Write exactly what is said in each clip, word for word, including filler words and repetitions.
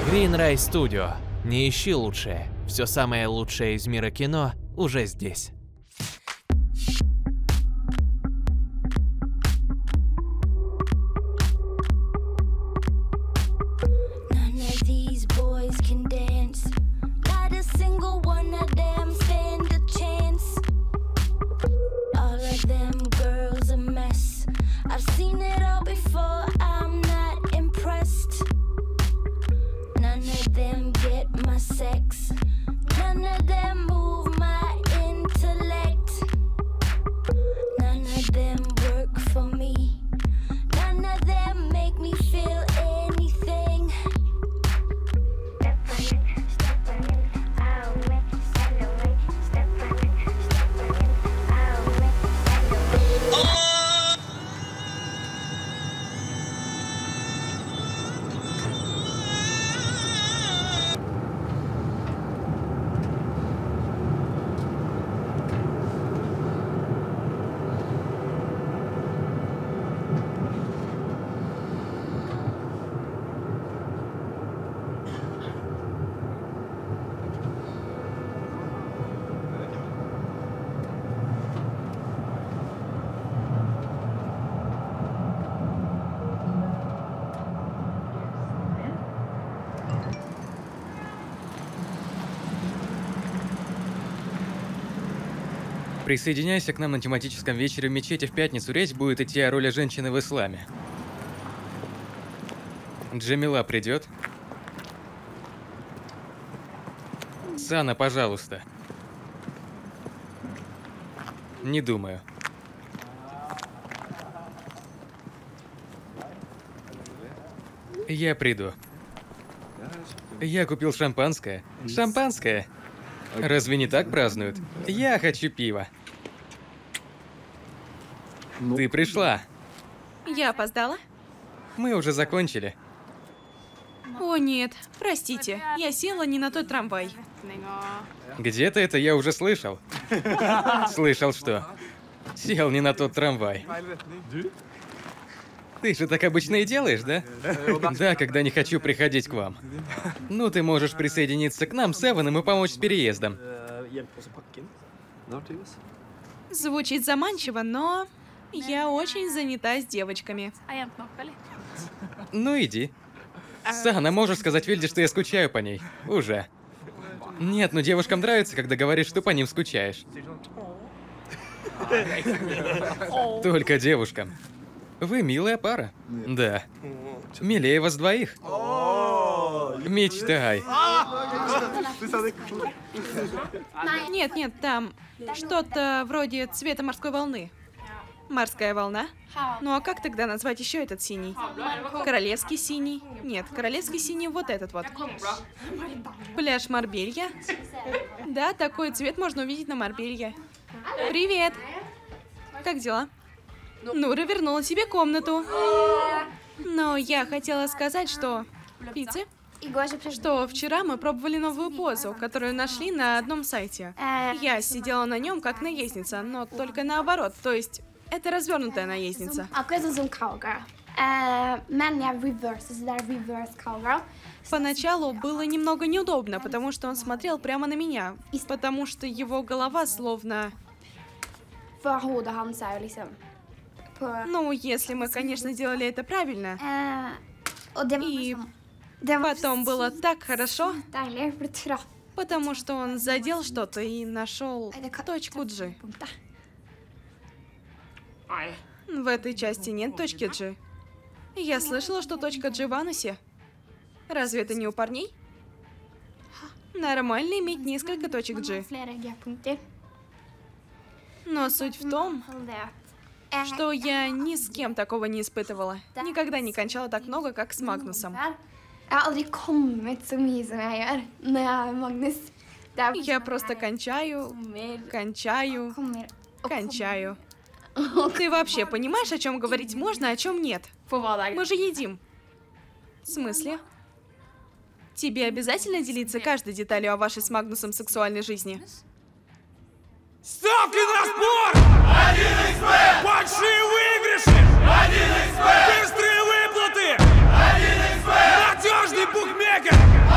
Green Ray Studio. Не ищи лучшее. Все самое лучшее из мира кино уже здесь. Присоединяйся к нам на тематическом вечере в мечети в пятницу. Речь будет идти о роли женщины в исламе. Джамила придет? Сана, пожалуйста. Не думаю. Я приду. Я купил шампанское. Шампанское? Разве не так празднуют? Я хочу пива. Ты пришла. Я опоздала? Мы уже закончили. О нет, простите, я села не на тот трамвай. Где-то это я уже слышал. Слышал что? Сел не на тот трамвай. Ты же так обычно и делаешь, да? Да, когда не хочу приходить к вам. Ну, ты можешь присоединиться к нам с Эваном и помочь с переездом. Звучит заманчиво, но я очень занята с девочками. Ну, иди. Сана, можешь сказать Вильде, что я скучаю по ней? Уже. Нет, ну девушкам нравится, когда говоришь, что по ним скучаешь. Только девушкам. Вы милая пара. Да. Милее вас двоих. Мечтай. Нет, нет, там что-то вроде цвета морской волны. Морская волна? Ну а как тогда назвать еще этот синий? Королевский синий? Нет, королевский синий вот этот вот. Пляж Марбелья? Да, такой цвет можно увидеть на Марбелье. Привет! Как дела? Нура вернула себе комнату. Но я хотела сказать, что... Пиццы? Что вчера мы пробовали новую позу, которую нашли на одном сайте. Я сидела на нем как наездница, но только наоборот, то есть это развернутая наездница. Поначалу было немного неудобно, потому что он смотрел прямо на меня, потому что его голова словно... Ну, если мы, конечно, делали это правильно. И потом было так хорошо, потому что он задел что-то и нашел точку G. В этой части нет точки G. Я слышала, что точка G в анусе. Разве это не у парней? Нормально иметь несколько точек G. Но суть в том, что я ни с кем такого не испытывала. Никогда не кончала так много, как с Магнусом. Я просто кончаю, кончаю, кончаю. Ты вообще понимаешь, о чем говорить можно, а о чем нет? Мы же едим. В смысле? Тебе обязательно делиться каждой деталью о вашей с Магнусом сексуальной жизни? Ставки на спорт! один икс бет! Большие выигрыши! один икс бет! Быстрые выплаты! один икс бет! Надежный букмекер!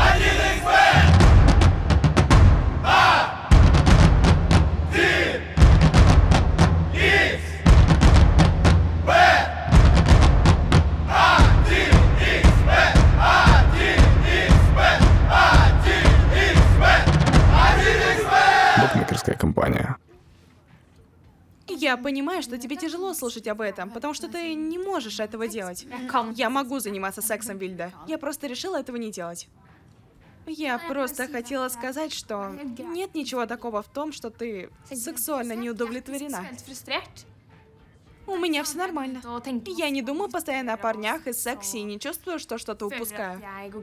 Я понимаю, что тебе тяжело слушать об этом, потому что ты не можешь этого делать. Я могу заниматься сексом, Вильда. Я просто решила этого не делать. Я просто хотела сказать, что нет ничего такого в том, что ты сексуально не удовлетворена. У меня все нормально. Я не думаю постоянно о парнях и сексе и не чувствую, что что-то упускаю.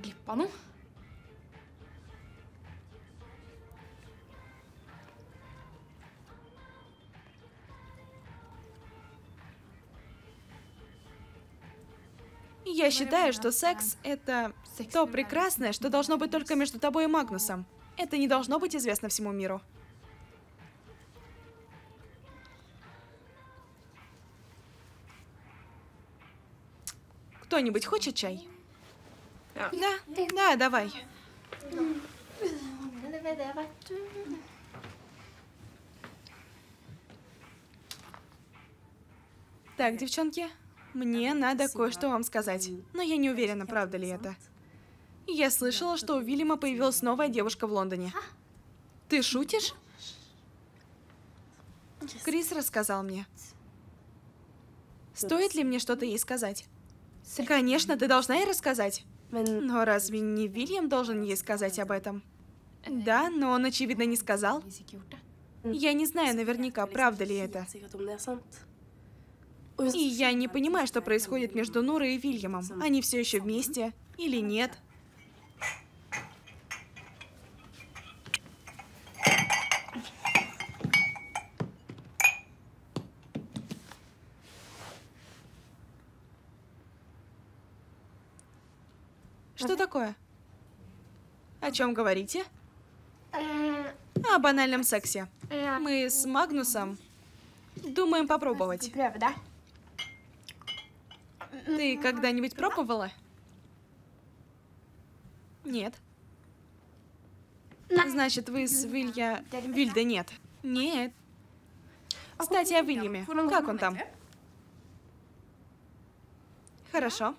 Я считаю, что секс — это то прекрасное, что должно быть только между тобой и Магнусом. Это не должно быть известно всему миру. Кто-нибудь хочет чай? Да, да, давай. Так, девчонки, мне надо кое-что вам сказать, но я не уверена, правда ли это. Я слышала, что у Вильяма появилась новая девушка в Лондоне. Ты шутишь? Крис рассказал мне. Стоит ли мне что-то ей сказать? Конечно, ты должна ей рассказать. Но разве не Вильям должен ей сказать об этом? Да, но он, очевидно, не сказал. Я не знаю наверняка, правда ли это. И я не понимаю, что происходит между Нурой и Вильямом. Они все еще вместе или нет? Что такое? О чем говорите? О банальном сексе. Мы с Магнусом думаем попробовать. Ты когда-нибудь пробовала? Нет. Значит, вы с Вилья... Вильда нет. Нет. Кстати, о Вильяме. Как он там? Хорошо.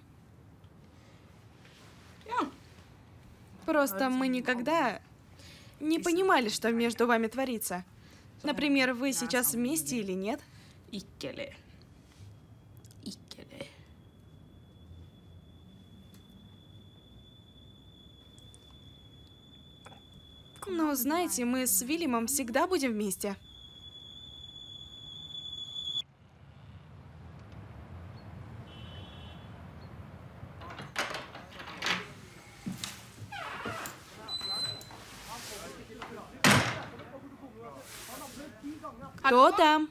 Просто мы никогда не понимали, что между вами творится. Например, вы сейчас вместе или нет? Но знаете, мы с Вильямом всегда будем вместе. Кто там?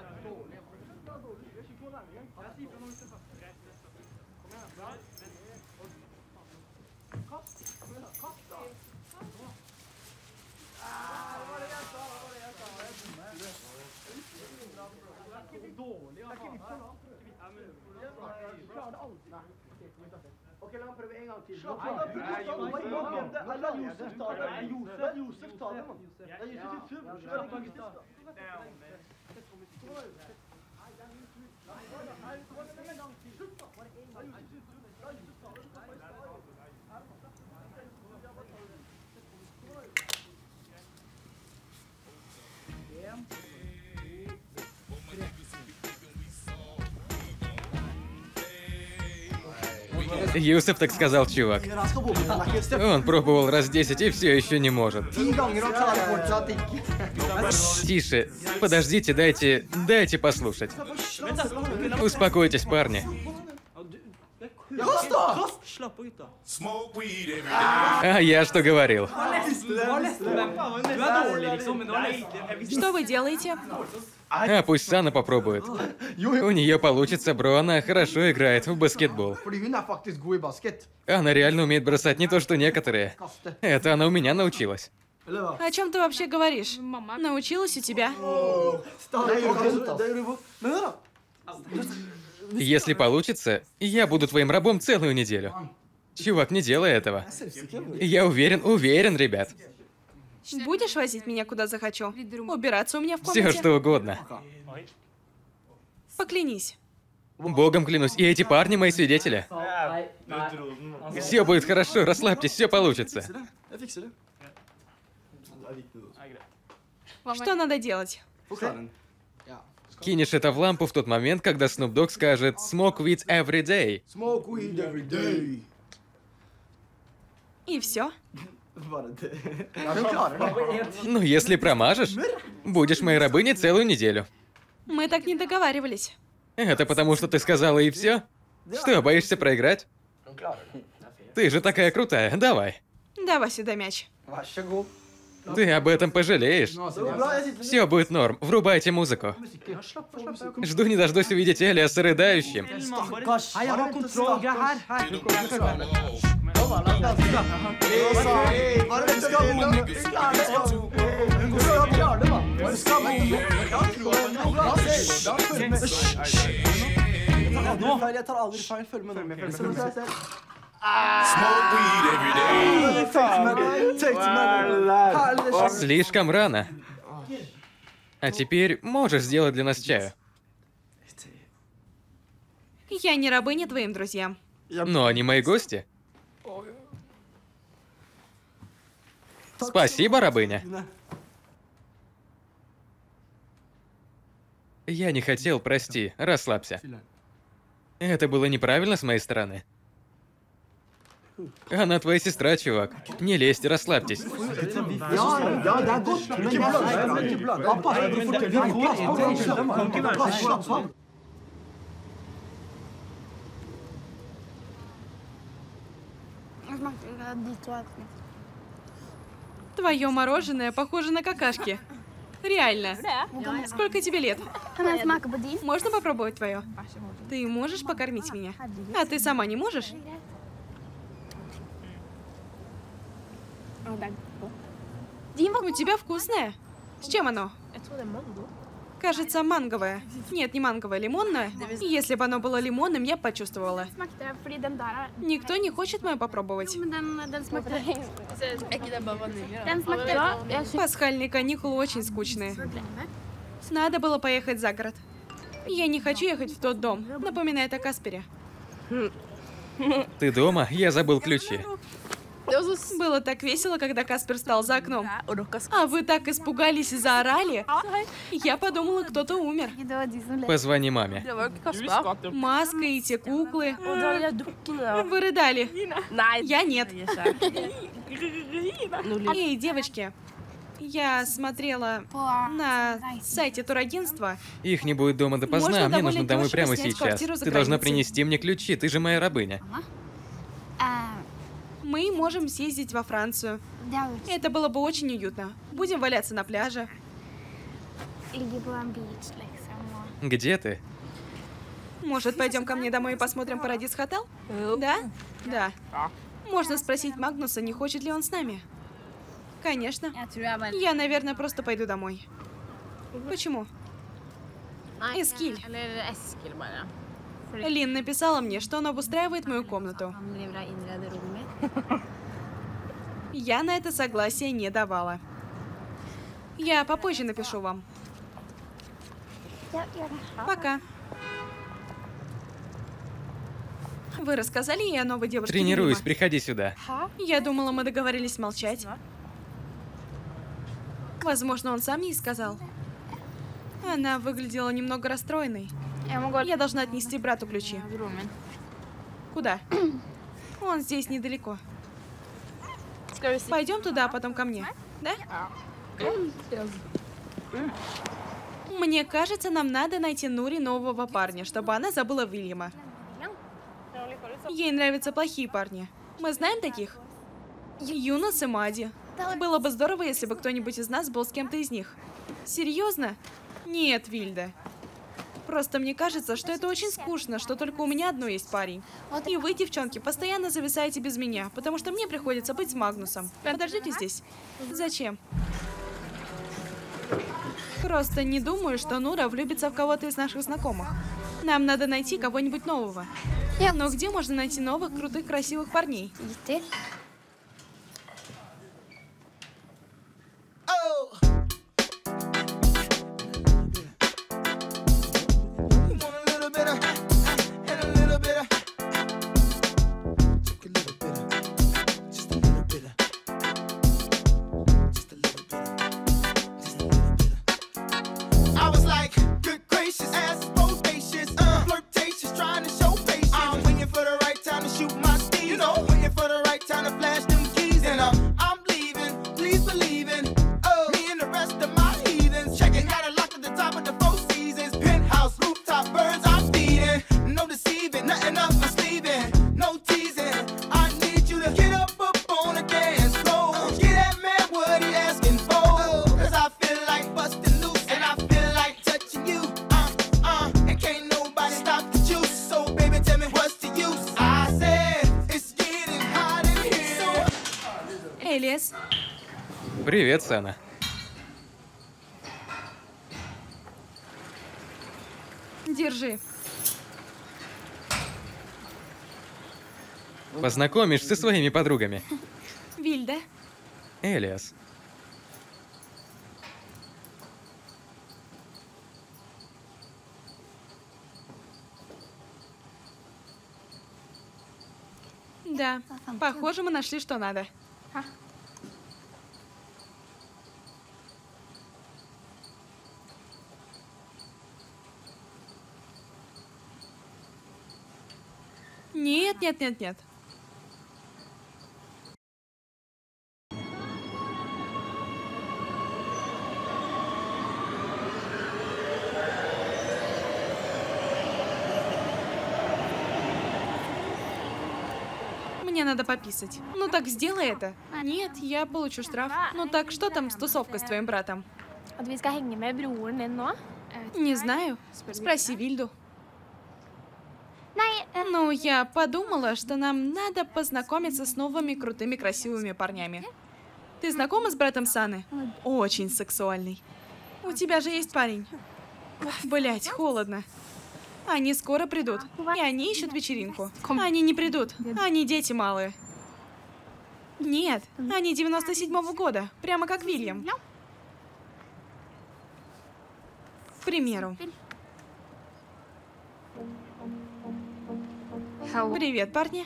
Okej, la meg prøve en gang til. Slapp av, da. Alla Josef tar det. Josef, Josef tar det, mann. Det er Josef i full. Kjør ikke Josef, da. Юсеф так сказал, чувак. Он пробовал раз десять и все еще не может. Тише. Подождите, дайте... дайте послушать. Успокойтесь, парни. Smoke weed every day. А я что говорил? Что вы делаете? А пусть Сана попробует. У нее получится, бро, она хорошо играет в баскетбол. Fordi hun er faktisk god i basket. Она реально умеет бросать не то, что некоторые. Это она у меня научилась. Eller hva? О чем ты вообще говоришь? Научилась у тебя? Det gjør du hvor? Men hør, da. Если получится, я буду твоим рабом целую неделю. Чувак, не делай этого. Я уверен, уверен, ребят. Будешь возить меня куда захочу? Убираться у меня в Все комнате? что угодно. Поклянись. Богом клянусь, и эти парни мои свидетели. Все будет хорошо, расслабьтесь, все получится. Jeg fikser det. Что надо делать? Forklar den. Ja. Кинешь это в лампу в тот момент, когда Snoop Dogg скажет «Smoke weed every day». Smoke weed every day. И все. Bare det. Ja, du klarer det. Ну, если промажешь, будешь моей рабыней целую неделю. Мы так не договаривались. Это потому, что ты сказала и все? Что, боишься проиграть? Hun klarer det. Ты же такая крутая, давай. Давай сюда мяч. Vær så god. Ты об этом пожалеешь. Det var bra, jeg sitter Все будет норм, врубайте музыку. Жду не дождусь увидеть Элиаса рыдающим. Stakkars. Hei, jeg har kontroll. Greit, her, her. Bare vent, skal vi klarer det. Hun skal klare det, da. Hun skal feil, jeg tar aldri feil. Følg med nå. Smoke weed every day. Herlig. Слишком рано. А теперь можешь сделать для нас чаю. Я не рабыня твоим друзьям. Но они мои гости. Спасибо, рабыня. Я не хотел, прости, расслабься. Это было неправильно с моей стороны. Она твоя сестра, чувак. Не лезьте, расслабьтесь. Ja, ja, det er godt, men ikke bland. Ikke bland. Ja, bare du forteller. Slapp av. Твое мороженое похоже на какашки. Реально. Сколько тебе лет? Kan jeg smake på din? Можно попробовать твое? Ты можешь покормить меня? А ты сама не можешь? Din var У тебя вкусное. С чем оно? Кажется, манговое. Нет, не манговое, лимонное. И если бы оно было лимонным, я бы почувствовала. smakte fordi den der er... Никто не хочет мое попробовать. Men den, den smakte... Den smakte... Ja, jeg synes Пасхальные каникулы очень скучные. Надо было поехать за город. Я не хочу ехать в тот дом. Напоминает о Каспере. Ты дома? Я забыл ключи. Было так весело, когда Каспер стал за окном. А вы так испугались и заорали. Я подумала, кто-то умер. det var de som levde. Позвони маме. Маска и те куклы. Og da hadde jeg drukket det. Вы рыдали. Nei, Я нет. det gjør ikke. Nå lyver Эй, девочки. Я смотрела на сайте турагентства. Их не будет дома допоздна, Можно а мне довольно нужно домой дешево прямо снять сейчас. квартиру за Ты должна границей. принести мне ключи, ты же моя рабыня. Eh, Мы можем съездить во Францию. det er jo Это было бы очень уютно. Будем валяться на пляже. ligge på en beach, liksom. Og... Где ты? Может, пойдем ко мне домой и посмотрим Парадис Хотел? Да? Да. Можно спросить Магнуса, не хочет ли он с нами. Конечно. Jeg tror jeg bare... Я, наверное, просто пойду домой. Почему? Эскиль. Eller Eskil, bare. Лин написала мне, что он обустраивает мою комнату. Han driver og innreder rommet mitt. Я на это согласие не давала. Я попозже напишу вам. Ja, gjør det. Пока. Вы рассказали ей о новой девушке Тренируюсь, Вильяма? приходи сюда. Я думала, мы договорились молчать. Возможно, он сам ей сказал. Она выглядела немного расстроенной. Jeg må gå Я должна отнести брату ключи. til broren min. Куда? Он здесь недалеко. Skal vi si Пойдем туда, а потом ко мне. Да? Мне кажется, нам надо найти Нури нового парня, чтобы она забыла Вильяма. Ей нравятся плохие парни. Мы знаем таких? Юнос и Мади. Было бы здорово, если бы кто-нибудь из нас был с кем-то из них. Серьезно? Нет, Вильда. Просто мне кажется, что это очень скучно, что только у меня одно есть парень. И вы, девчонки, постоянно зависаете без меня, потому что мне приходится быть с Магнусом. Подождите здесь. Зачем? Просто не думаю, что Нура влюбится в кого-то из наших знакомых. Нам надо найти кого-нибудь нового. Но где можно найти новых, крутых, красивых парней? Gitti. Want a little bit of, and a little bit of. Took a little bit of, just a little bit of. Just a little bit of, just a little bit of. I was like, good gracious. Элиас, Привет, Сана. держи. Познакомишь со своими подругами. Вильда, Элиас. да, похоже, мы нашли, что надо. Нет, нет, нет, нет. Мне надо пописать. Ну так сделай это. Нет, я получу штраф. Ну так что там с тусовкой с твоим братом? At vi ska hänga med broren din nå? Не знаю. Спроси Вильду. Nej, eh, Ну, я подумала, что нам надо познакомиться с новыми крутыми красивыми парнями. Ты знакома с братом Саны? Очень сексуальный. У тебя же есть парень. Блять, холодно. Они скоро придут. И они ищут вечеринку. Они не придут. Они дети малые. Нет, они девяносто седьмого года. Прямо как Вильям. К примеру. Привет, парни.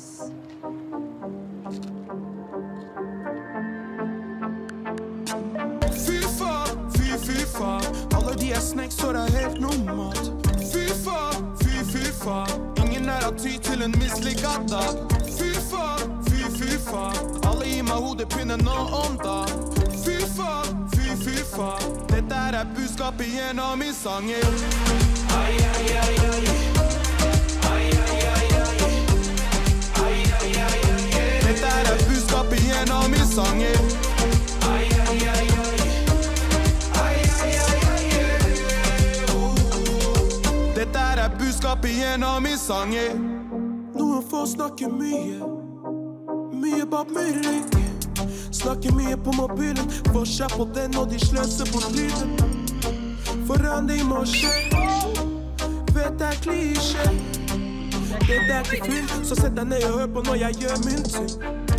Fy faen, fy, fy faen. Alle de er snacks, så det er helt normalt. Fy faen, fy, fy faen. Ingen er av tid til en mislykket dag. Fy faen, fy, fy faen. Alle gir meg hodepine nå om dagen. Fy faen, fy, fy faen. Dette er budskapet gjennom min sanger. Ai, ai, ai, ai. Ai, ai, ai, ai. Ai, ai, ai, ai. Dette er budskapet gjennom min sanger. Ai, ai, ai, ai. Ai, ai, ai, ai. Oh. Dette er budskapet gjennom min sanger. Noen får snakke mye. Mye bak min rygg. Snakker mye på mobilen. Får seg på den og de sløser på lyden. Forandring må skje. Vet det er klisjé. Det er ikke fyll, så sett deg ned og hør på når jeg gjør min ting.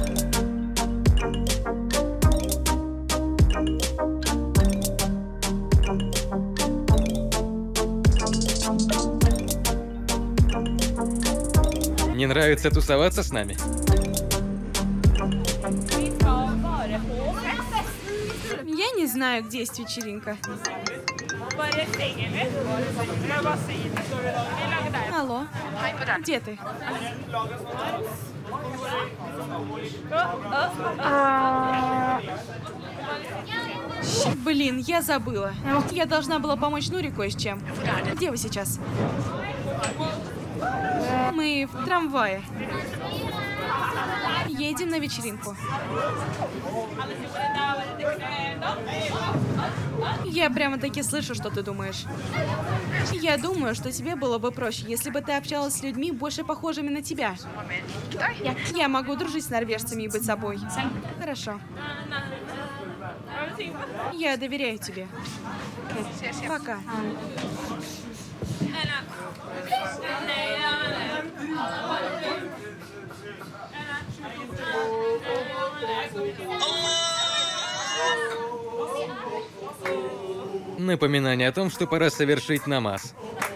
Не нравится тусоваться с нами? Я не знаю, где есть вечеринка. Алло, где ты? Блин, я забыла. Я должна была помочь Нуре кое с чем. Где вы сейчас? Мы в трамвае. Едем на вечеринку. Я прямо-таки слышу, что ты думаешь. Я думаю, что тебе было бы проще, если бы ты общалась с людьми, больше похожими на тебя. Я могу дружить с норвежцами и быть собой. Хорошо. Я доверяю тебе. Пока. Напоминание о том, что пора совершить намаз.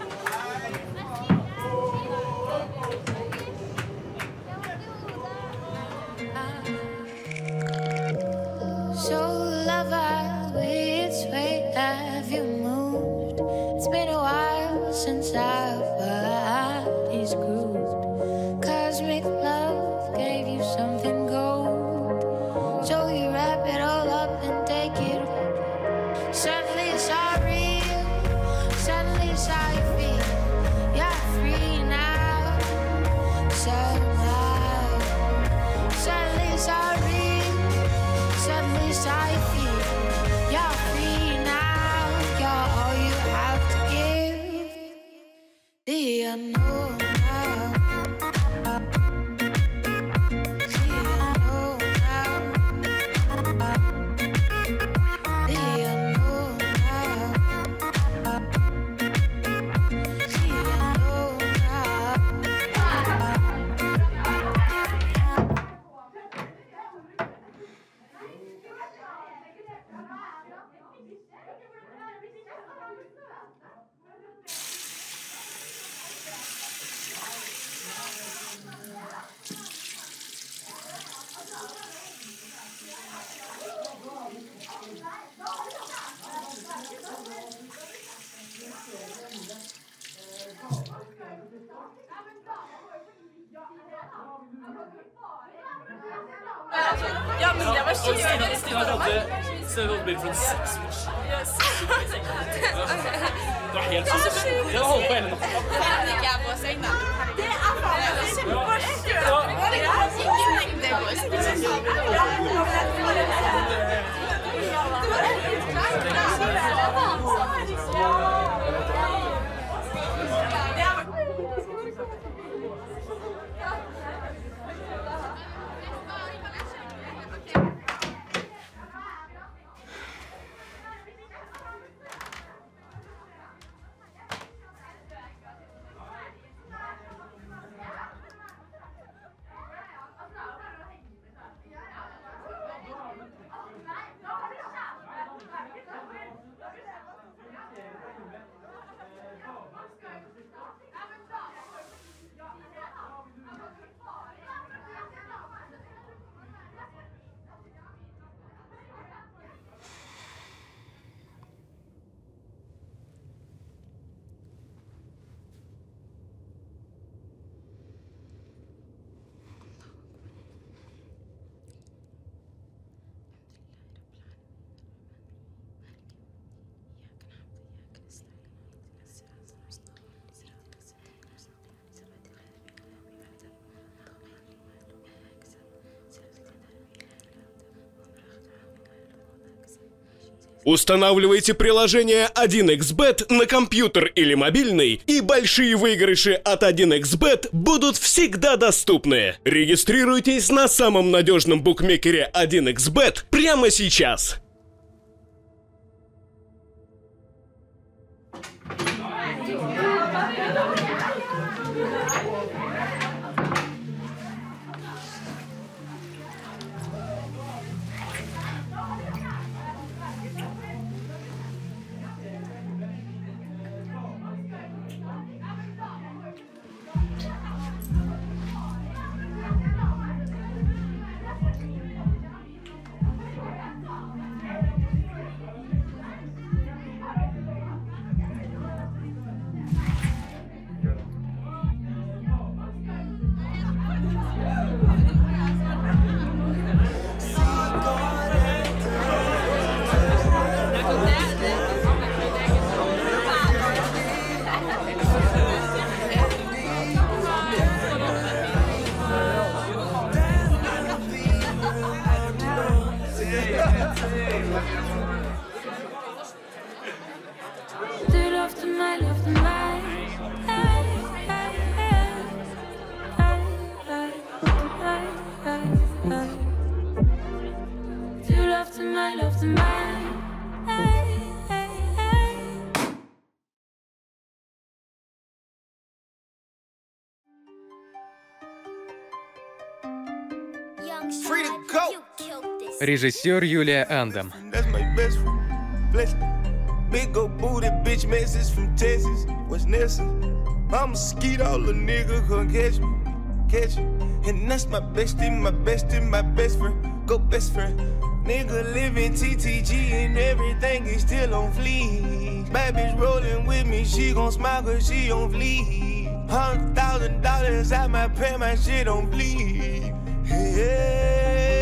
So lover, which way have you moved? It's been a while since our bodies grooved. Cosmic love gave you something gold. So you wrap it all up and take it. Suddenly it's all real. Suddenly it's how you feel. You're free now. Somehow. Suddenly it's all real. Suddenly it's how you feel. You're free now. You're all you have to give. The unknown now. The unknown now. Ja, men det var skikkelig. Stina, Stina hadde Stina hadde bilder fra seks år. Det var helt sykt. Jeg hadde holdt på hele natta. Det hadde ikke jeg på seng, da. Det er faen kjempeforskjell. Det går Устанавливайте приложение один икс бет на компьютер или мобильный, и большие выигрыши от один икс бет будут всегда доступны. Регистрируйтесь на самом надежном букмекере один икс бет прямо сейчас. Режиссер Юлия Андам. Big old booty bitch message from Texas. What's next? I'ma skeet all the nigga come catch me, catch me. And that's my bestie, my bestie, my best friend. Go best friend. Nigga living T T G and everything is still on fleek. Bad bitch rolling with me, she gon' smile cause she on fleek. Hundred thousand dollars out my pay, my shit on fleek. Hey.